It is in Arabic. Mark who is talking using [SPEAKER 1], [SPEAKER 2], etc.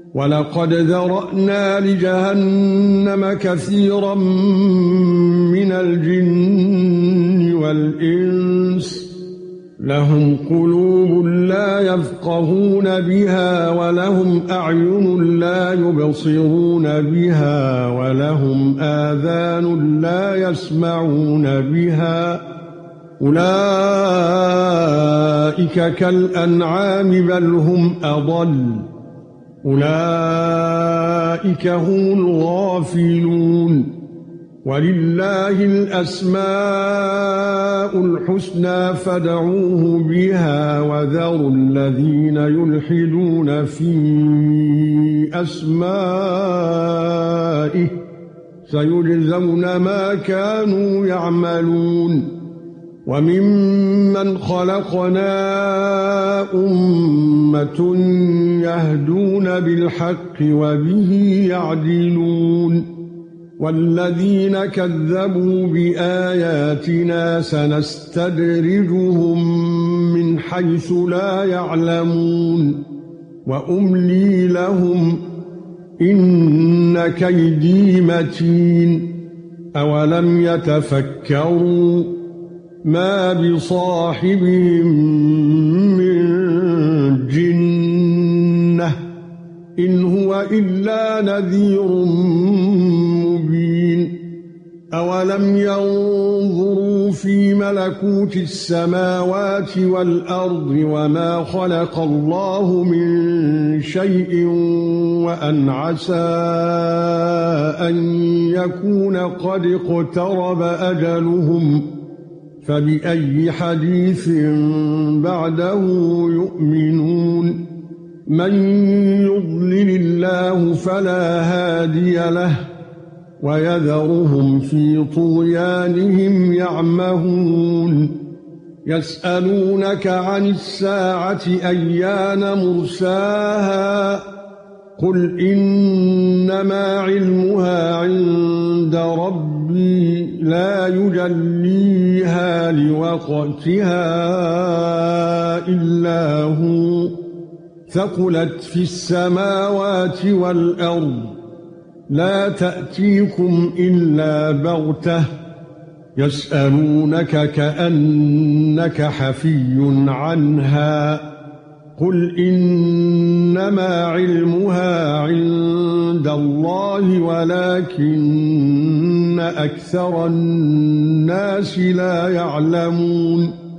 [SPEAKER 1] وَلَقَدْ ذَرَأْنَا لِجَهَنَّمَ كَثِيرًا مِنَ الْجِنِّ وَالْإِنسِ لَهُمْ قُلُوبٌ لَّا يَفْقَهُونَ بِهَا وَلَهُمْ أَعْيُنٌ لَّا يُبْصِرُونَ بِهَا وَلَهُمْ آذَانٌ لَّا يَسْمَعُونَ بِهَا أُولَئِكَ كَالْأَنْعَامِ بَلْ هُمْ أَضَلُّ أُولَئِكَ هُمُ الْغَافِلُونَ وَلِلَّهِ الْأَسْمَاءُ الْحُسْنَى فَادْعُوهُ بِهَا وَذَرُوا الَّذِينَ يُلْحِدُونَ فِي أَسْمَائِهِ سَيُجْزَوْنَ مَا كَانُوا يَعْمَلُونَ وَمِمَّنْ خَلَقْنَا أُمَّةٌ يَهْدُونَ بِالْحَقِّ وَبِهِ يَعْدِلُونَ وَالَّذِينَ كَذَّبُوا بِآيَاتِنَا سَنَسْتَدْرِجُهُم مِّنْ حَيْثُ لَا يَعْلَمُونَ وَأُمْلِي لَهُمْ إِنَّ كَيْدِي مَتِينٌ أَوَلَمْ يَتَفَكَّرُوا مَا بِصَاحِبِهِم مِّن جِنَّةٍ إِنْ هُوَ إِلَّا نَذِيرٌ مُبِينٌ أَوَلَمْ يَنظُرُوا فِي مَلَكُوتِ السَّمَاوَاتِ وَالْأَرْضِ وَمَا خَلَقَ اللَّهُ مِن شَيْءٍ وَأَنْ عَسَىٰ أَن يَكُونَ قَدِ اقْتَرَبَ أَجَلُهُمْ فَبِأَيِّ حَدِيثٍ بَعْدَهُ يُؤْمِنُونَ مَن يُضْلِلِ اللَّهُ فَلَا هَادِيَ لَهُ وَيَذَرُهُمْ فِي طُغْيَانِهِمْ يَعْمَهُونَ يَسْأَلُونَكَ عَنِ السَّاعَةِ أَيَّانَ مُرْسَاهَا قُلْ إِنَّمَا عِلْمُهَا عِندَ رَبِّي لَا يُجَلِّيهَا لِوَقْتِهَا إِلَّا هُوَ ثَقُلَتْ فِي السَّمَاوَاتِ وَالْأَرْضِ لَا تَأْتِيكُمْ إِلَّا بَغْتَةً يَسْأَلُونَكَ كَأَنَّكَ حَفِيٌّ عَنْهَا قُلْ إِنَّمَا عِلْمُهَا عِندَ اللَّهِ وَلَكِنَّ أَكْثَرَ النَّاسِ لَا يَعْلَمُونَ